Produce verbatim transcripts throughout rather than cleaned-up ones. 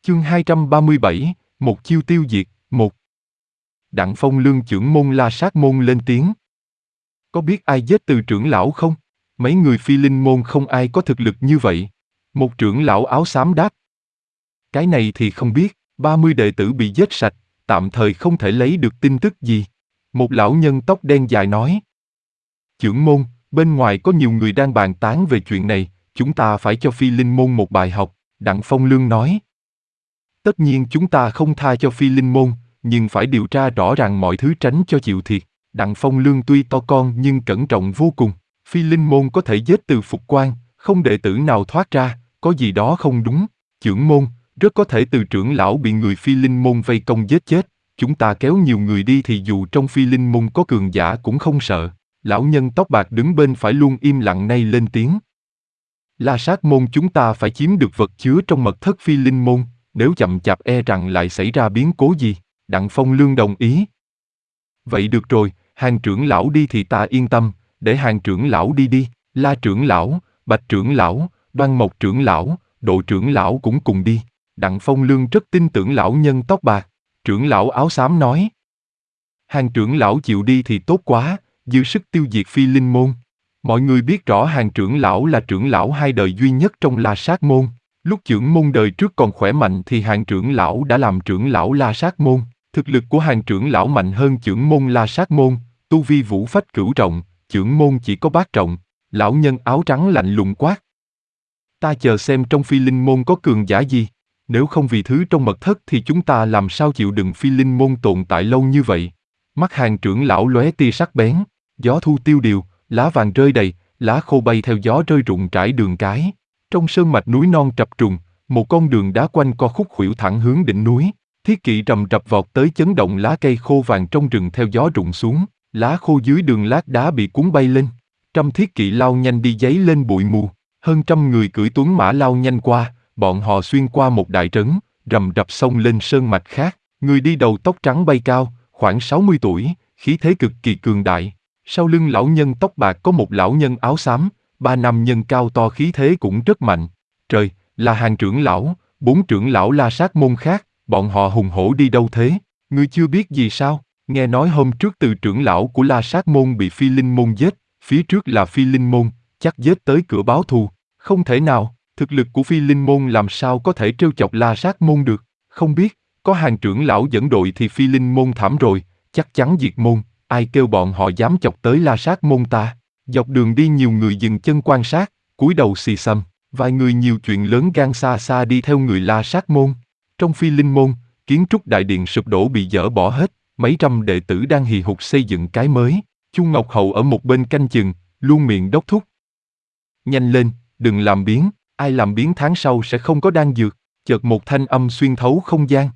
Chương hai trăm ba mươi bảy, một chiêu tiêu diệt, một. Đặng Phong Lương trưởng môn La Sát môn lên tiếng. Có biết ai giết Từ trưởng lão không? Mấy người Phi Linh môn không ai có thực lực như vậy. Một trưởng lão áo xám đáp. Cái này thì không biết, ba mươi đệ tử bị giết sạch, tạm thời không thể lấy được tin tức gì. Một lão nhân tóc đen dài nói. Trưởng môn, bên ngoài có nhiều người đang bàn tán về chuyện này, chúng ta phải cho Phi Linh môn một bài học, Đặng Phong Lương nói. Tất nhiên chúng ta không tha cho Phi Linh môn, nhưng phải điều tra rõ ràng mọi thứ tránh cho chịu thiệt. Đặng Phong Lương tuy to con nhưng cẩn trọng vô cùng. Phi Linh môn có thể giết Từ Phục Quan, không đệ tử nào thoát ra, có gì đó không đúng. Trưởng môn, rất có thể Từ trưởng lão bị người Phi Linh môn vây công giết chết. Chúng ta kéo nhiều người đi thì dù trong Phi Linh môn có cường giả cũng không sợ. Lão nhân tóc bạc đứng bên phải luôn im lặng nay lên tiếng. La Sát môn chúng ta phải chiếm được vật chứa trong mật thất Phi Linh môn, nếu chậm chạp e rằng lại xảy ra biến cố gì. Đặng Phong Lương đồng ý. Vậy được rồi, Hàng trưởng lão đi thì ta yên tâm, để Hàng trưởng lão đi đi. La trưởng lão, Bạch trưởng lão, Đoan Mộc trưởng lão, Độ trưởng lão cũng cùng đi. Đặng Phong Lương rất tin tưởng lão nhân tóc bạc. Trưởng lão áo xám nói. Hàng trưởng lão chịu đi thì tốt quá, dư sức tiêu diệt Phi Linh môn. Mọi người biết rõ Hàng trưởng lão là trưởng lão hai đời duy nhất trong La Sát môn. Lúc trưởng môn đời trước còn khỏe mạnh thì Hàng trưởng lão đã làm trưởng lão La Sát môn. Thực lực của Hàng trưởng lão mạnh hơn trưởng môn La Sát môn, tu vi vũ phách cửu trọng, trưởng môn chỉ có bát trọng. Lão nhân áo trắng lạnh lùng quát. Ta chờ xem trong Phi Linh môn có cường giả gì. Nếu không vì thứ trong mật thất thì chúng ta làm sao chịu đựng Phi Linh môn tồn tại lâu như vậy. Mắt Hàng trưởng lão lóe tia sắc bén, gió thu tiêu điều, lá vàng rơi đầy, lá khô bay theo gió rơi rụng trải đường cái. Trong sơn mạch núi non trập trùng, một con đường đá quanh co khúc khuỷu thẳng hướng đỉnh núi. Thiết kỵ rầm rập vọt tới chấn động lá cây khô vàng trong rừng theo gió rụng xuống, lá khô dưới đường lát đá bị cuốn bay lên. Trăm thiết kỵ lao nhanh đi giấy lên bụi mù, hơn trăm người cưỡi tuấn mã lao nhanh qua, bọn họ xuyên qua một đại trấn, rầm rập xông lên sơn mạch khác. Người đi đầu tóc trắng bay cao, khoảng sáu mươi tuổi, khí thế cực kỳ cường đại. Sau lưng lão nhân tóc bạc có một lão nhân áo xám, ba nam nhân cao to khí thế cũng rất mạnh. Trời, là Hàng trưởng lão, bốn trưởng lão La Sát môn khác, bọn họ hùng hổ đi đâu thế? Ngươi chưa biết gì sao? Nghe nói hôm trước Từ trưởng lão của La Sát môn bị Phi Linh môn giết, phía trước là Phi Linh môn, chắc giết tới cửa báo thù. Không thể nào, thực lực của Phi Linh môn làm sao có thể trêu chọc La Sát môn được? Không biết, có Hàng trưởng lão dẫn đội thì Phi Linh môn thảm rồi, chắc chắn diệt môn. Ai kêu bọn họ dám chọc tới La Sát môn ta? Dọc đường đi nhiều người dừng chân quan sát, cúi đầu xì xầm, vài người nhiều chuyện lớn gan xa xa đi theo người La Sát môn. Trong Phi Linh môn, kiến trúc đại điện sụp đổ bị dỡ bỏ hết, mấy trăm đệ tử đang hì hục xây dựng cái mới. Chu Ngọc Hậu ở một bên canh chừng, luôn miệng đốc thúc. Nhanh lên, đừng làm biến, ai làm biến tháng sau sẽ không có đan dược. Chợt một thanh âm xuyên thấu không gian.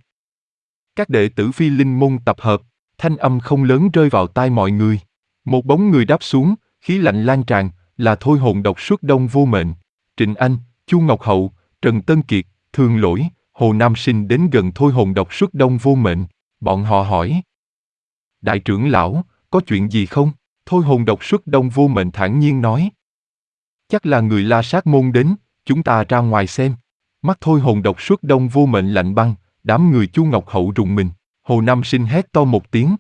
Các đệ tử Phi Linh môn tập hợp. Thanh âm không lớn rơi vào tai mọi người. Một bóng người đáp xuống, khí lạnh lan tràn, là Thôi Hồn Độc Xuất Đông Vô Mệnh. Trịnh Anh, Chu Ngọc Hậu, Trần Tân Kiệt, Thường Lỗi, Hồ Nam Sinh đến gần Thôi Hồn Độc Xuất Đông Vô Mệnh. Bọn họ hỏi. Đại trưởng lão, có chuyện gì không? Thôi Hồn Độc Xuất Đông Vô Mệnh thản nhiên nói. Chắc là người La Sát môn đến, chúng ta ra ngoài xem. Mắt Thôi Hồn Độc Xuất Đông Vô Mệnh lạnh băng, đám người Chu Ngọc Hậu rùng mình. Hồ Nam Sinh hét to một tiếng.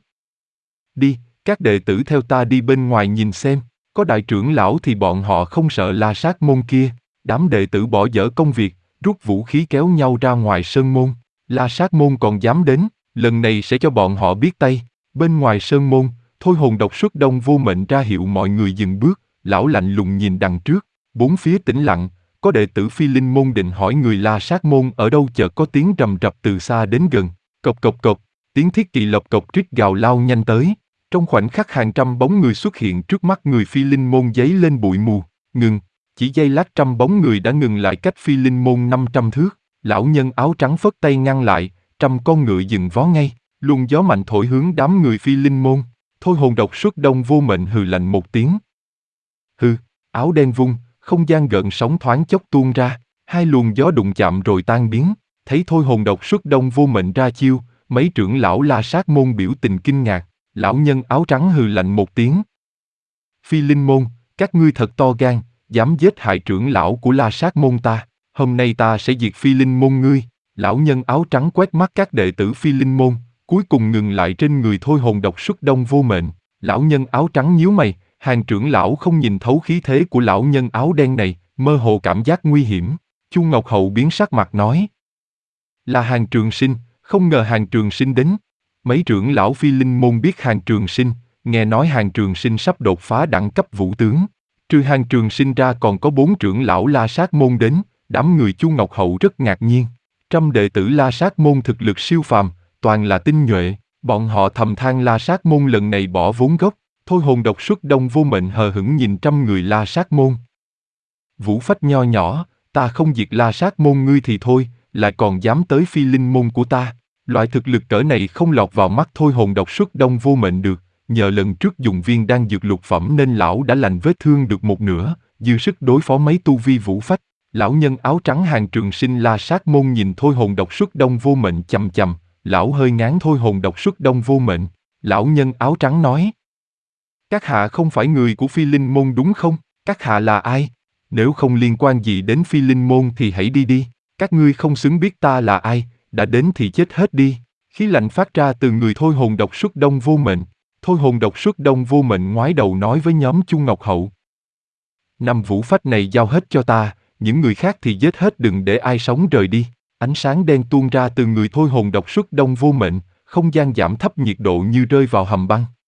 Đi, các đệ tử theo ta đi bên ngoài nhìn xem, có đại trưởng lão thì bọn họ không sợ La Sát môn kia. Đám đệ tử bỏ dở công việc, rút vũ khí kéo nhau ra ngoài sơn môn. La Sát môn còn dám đến, lần này sẽ cho bọn họ biết tay. Bên ngoài sơn môn, Thôi Hồn Độc Xuất Đông Vô Mệnh ra hiệu mọi người dừng bước, lão lạnh lùng nhìn đằng trước, bốn phía tĩnh lặng. Có đệ tử Phi Linh môn định hỏi người La Sát môn ở đâu, chợt có tiếng rầm rập từ xa đến gần, cộc cộc cộc. Tiếng thiết kỵ lộc cộc rít gào lao nhanh tới. Trong khoảnh khắc hàng trăm bóng người xuất hiện trước mắt người Phi Linh môn giấy lên bụi mù. Ngừng, chỉ giây lát trăm bóng người đã ngừng lại cách Phi Linh môn năm trăm thước. Lão nhân áo trắng phất tay ngăn lại, trăm con ngựa dừng vó ngay. Luồng gió mạnh thổi hướng đám người Phi Linh môn. Thôi Hồn Độc Xuất Đông Vô Mệnh hừ lạnh một tiếng. Hừ, áo đen vung, không gian gợn sóng thoáng chốc tuôn ra. Hai luồng gió đụng chạm rồi tan biến. Thấy Thôi Hồn Độc Xuất Đông Vô Mệnh ra chiêu, mấy trưởng lão La Sát môn biểu tình kinh ngạc. Lão nhân áo trắng hừ lạnh một tiếng. Phi Linh môn, các ngươi thật to gan, dám giết hại trưởng lão của La Sát môn ta. Hôm nay ta sẽ diệt Phi Linh môn ngươi. Lão nhân áo trắng quét mắt các đệ tử Phi Linh môn, cuối cùng ngừng lại trên người thôi hồn độc xuất đông vô mệnh. Lão nhân áo trắng nhíu mày, Hàng trưởng lão không nhìn thấu khí thế của lão nhân áo đen này, mơ hồ cảm giác nguy hiểm. Chu Ngọc Hậu biến sắc mặt nói. Là Hàng Trường Sinh, không ngờ Hàng Trường Sinh đến. Mấy trưởng lão Phi Linh môn biết Hàng Trường Sinh, nghe nói Hàng Trường Sinh sắp đột phá đẳng cấp vũ tướng. Trừ Hàng Trường Sinh ra còn có bốn trưởng lão La Sát môn đến, đám người Chu Ngọc Hậu rất ngạc nhiên. Trăm đệ tử La Sát môn thực lực siêu phàm, toàn là tinh nhuệ, bọn họ thầm than La Sát môn lần này bỏ vốn gốc, thôi hồn độc xuất đông vô mệnh hờ hững nhìn trăm người La Sát môn. Vũ phách nho nhỏ, ta không diệt La Sát môn ngươi thì thôi, lại còn dám tới Phi Linh môn của ta. Loại thực lực cỡ này không lọt vào mắt thôi hồn độc xuất đông vô mệnh được, nhờ lần trước dùng viên đan dược lục phẩm nên lão đã lành vết thương được một nửa, dư sức đối phó mấy tu vi vũ phách. Lão nhân áo trắng Hàng Trường Sinh La Sát môn nhìn thôi hồn độc xuất đông vô mệnh chằm chằm, lão hơi ngán thôi hồn độc xuất đông vô mệnh. Lão nhân áo trắng nói: Các hạ không phải người của Phi Linh môn đúng không? Các hạ là ai? Nếu không liên quan gì đến Phi Linh môn thì hãy đi đi, các ngươi không xứng biết ta là ai, đã đến thì chết hết đi. Khí lạnh phát ra từ người thôi hồn độc xuất đông vô mệnh. Thôi hồn độc xuất đông vô mệnh ngoái đầu nói với nhóm Chu Ngọc Hậu: Năm vũ phách này giao hết cho ta, những người khác thì giết hết, đừng để ai sống rời đi. Ánh sáng đen tuôn ra từ người thôi hồn độc xuất đông vô mệnh, không gian giảm thấp, nhiệt độ như rơi vào hầm băng.